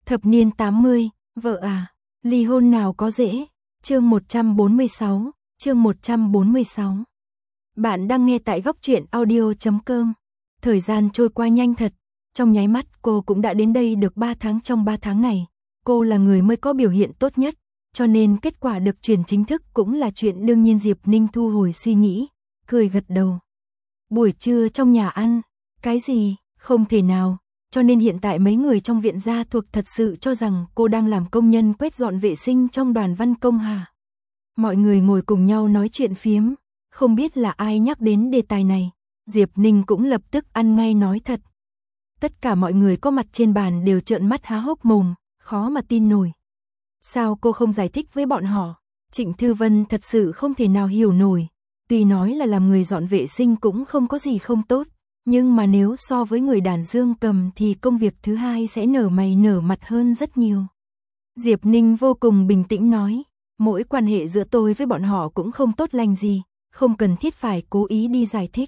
Thập niên 80, vợ à, ly hôn nào có dễ. Chương 146, chương 146. Bạn đang nghe tại góc truyện audio.com. Thời gian trôi qua nhanh thật, trong nháy mắt cô cũng đã đến đây được 3 tháng. Trong 3 tháng này, cô là người mới có biểu hiện tốt nhất, cho nên kết quả được truyền chính thức cũng là chuyện đương nhiên. Diệp Ninh thu hồi suy nghĩ, cười gật đầu. Buổi trưa trong nhà ăn, cái gì, không thể nào, cho nên hiện tại mấy người trong viện gia thuộc thật sự cho rằng cô đang làm công nhân quét dọn vệ sinh trong đoàn văn công hả? Mọi người ngồi cùng nhau nói chuyện phiếm, không biết là ai nhắc đến đề tài này, Diệp Ninh cũng lập tức ăn ngay nói thật. Tất cả mọi người có mặt trên bàn đều trợn mắt há hốc mồm, khó mà tin nổi. Sao cô không giải thích với bọn họ? Trịnh Thư Vân thật sự không thể nào hiểu nổi, tuy nói là làm người dọn vệ sinh cũng không có gì không tốt, nhưng mà nếu so với người đàn dương cầm thì công việc thứ hai sẽ nở mày nở mặt hơn rất nhiều. Diệp Ninh vô cùng bình tĩnh nói, mỗi quan hệ giữa tôi với bọn họ cũng không tốt lành gì, không cần thiết phải cố ý đi giải thích.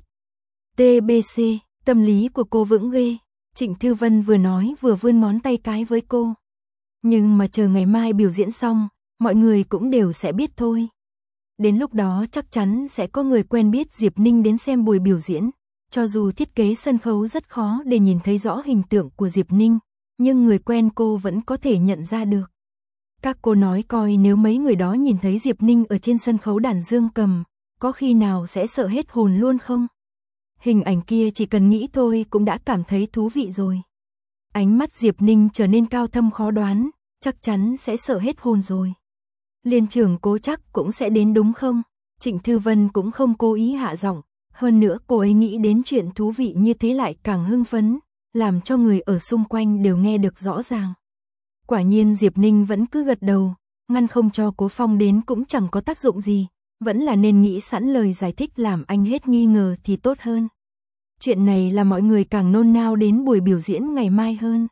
TBC, tâm lý của cô vững ghê. Trịnh Thư Vân vừa nói vừa vươn ngón tay cái với cô. Nhưng mà chờ ngày mai biểu diễn xong, mọi người cũng đều sẽ biết thôi. Đến lúc đó chắc chắn sẽ có người quen biết Diệp Ninh đến xem buổi biểu diễn. Cho dù thiết kế sân khấu rất khó để nhìn thấy rõ hình tượng của Diệp Ninh, nhưng người quen cô vẫn có thể nhận ra được. Các cô nói coi nếu mấy người đó nhìn thấy Diệp Ninh ở trên sân khấu đàn dương cầm, có khi nào sẽ sợ hết hồn luôn không? Hình ảnh kia chỉ cần nghĩ thôi cũng đã cảm thấy thú vị rồi. Ánh mắt Diệp Ninh trở nên cao thâm khó đoán, chắc chắn sẽ sợ hết hồn rồi. Liên trưởng Cố chắc cũng sẽ đến đúng không? Trịnh Thư Vân cũng không cố ý hạ giọng, hơn nữa cô ấy nghĩ đến chuyện thú vị như thế lại càng hưng phấn, làm cho người ở xung quanh đều nghe được rõ ràng. Quả nhiên Diệp Ninh vẫn cứ gật đầu, ngăn không cho Cố Phong đến cũng chẳng có tác dụng gì, vẫn là nên nghĩ sẵn lời giải thích làm anh hết nghi ngờ thì tốt hơn. Chuyện này là mọi người càng nôn nao đến buổi biểu diễn ngày mai hơn.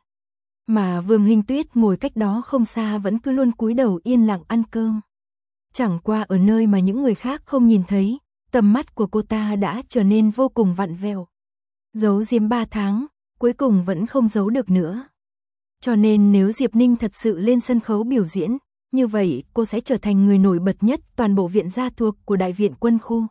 Mà Vương Hinh Tuyết ngồi cách đó không xa vẫn cứ luôn cúi đầu yên lặng ăn cơm. Chẳng qua ở nơi mà những người khác không nhìn thấy, tầm mắt của cô ta đã trở nên vô cùng vặn vẹo. Giấu giếm 3 tháng, cuối cùng vẫn không giấu được nữa. Cho nên nếu Diệp Ninh thật sự lên sân khấu biểu diễn, như vậy cô sẽ trở thành người nổi bật nhất toàn bộ viện gia thuộc của Đại viện Quân khu.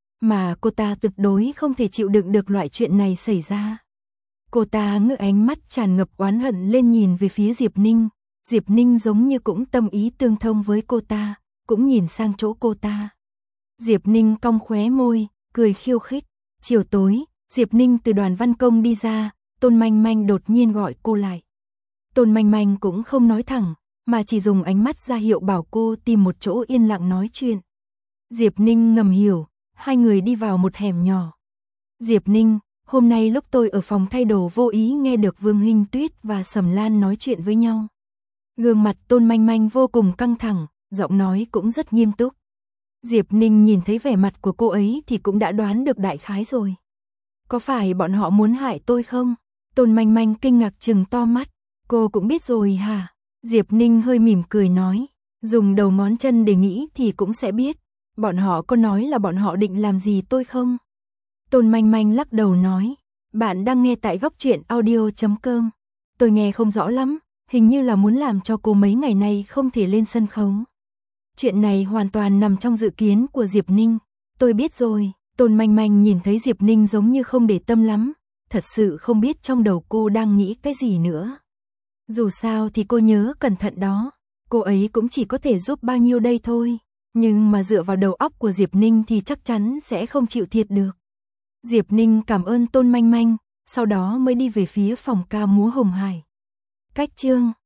Mà cô ta tuyệt đối không thể chịu đựng được loại chuyện này xảy ra. Cô ta ngước ánh mắt tràn ngập oán hận lên nhìn về phía Diệp Ninh. Diệp Ninh giống như cũng tâm ý tương thông với cô ta, cũng nhìn sang chỗ cô ta. Diệp Ninh cong khóe môi, cười khiêu khích. Chiều tối, Diệp Ninh từ đoàn văn công đi ra, Tôn Manh Manh đột nhiên gọi cô lại. Tôn Manh Manh cũng không nói thẳng, mà chỉ dùng ánh mắt ra hiệu bảo cô tìm một chỗ yên lặng nói chuyện. Diệp Ninh ngầm hiểu, hai người đi vào một hẻm nhỏ. Diệp Ninh, hôm nay lúc tôi ở phòng thay đồ vô ý nghe được Vương Hinh Tuyết và Sầm Lan nói chuyện với nhau. Gương mặt Tôn Manh Manh vô cùng căng thẳng, giọng nói cũng rất nghiêm túc. Diệp Ninh nhìn thấy vẻ mặt của cô ấy thì cũng đã đoán được đại khái rồi. Có phải bọn họ muốn hại tôi không? Tôn Manh Manh kinh ngạc trừng to mắt. Cô cũng biết rồi hả? Diệp Ninh hơi mỉm cười nói. Dùng đầu ngón chân để nghĩ thì cũng sẽ biết. Bọn họ có nói là bọn họ định làm gì tôi không? Tôn Manh Manh lắc đầu nói. Bạn đang nghe tại góc truyện audio.com. Tôi nghe không rõ lắm. Hình như là muốn làm cho cô mấy ngày nay không thể lên sân khấu. Chuyện này hoàn toàn nằm trong dự kiến của Diệp Ninh. Tôi biết rồi. Tôn Manh Manh nhìn thấy Diệp Ninh giống như không để tâm lắm. Thật sự không biết trong đầu cô đang nghĩ cái gì nữa. Dù sao thì cô nhớ cẩn thận đó. Cô ấy cũng chỉ có thể giúp bao nhiêu đây thôi. Nhưng mà dựa vào đầu óc của Diệp Ninh thì chắc chắn sẽ không chịu thiệt được. Diệp Ninh cảm ơn Tôn Manh Manh, sau đó mới đi về phía phòng ca múa Hồng Hải. Cách chương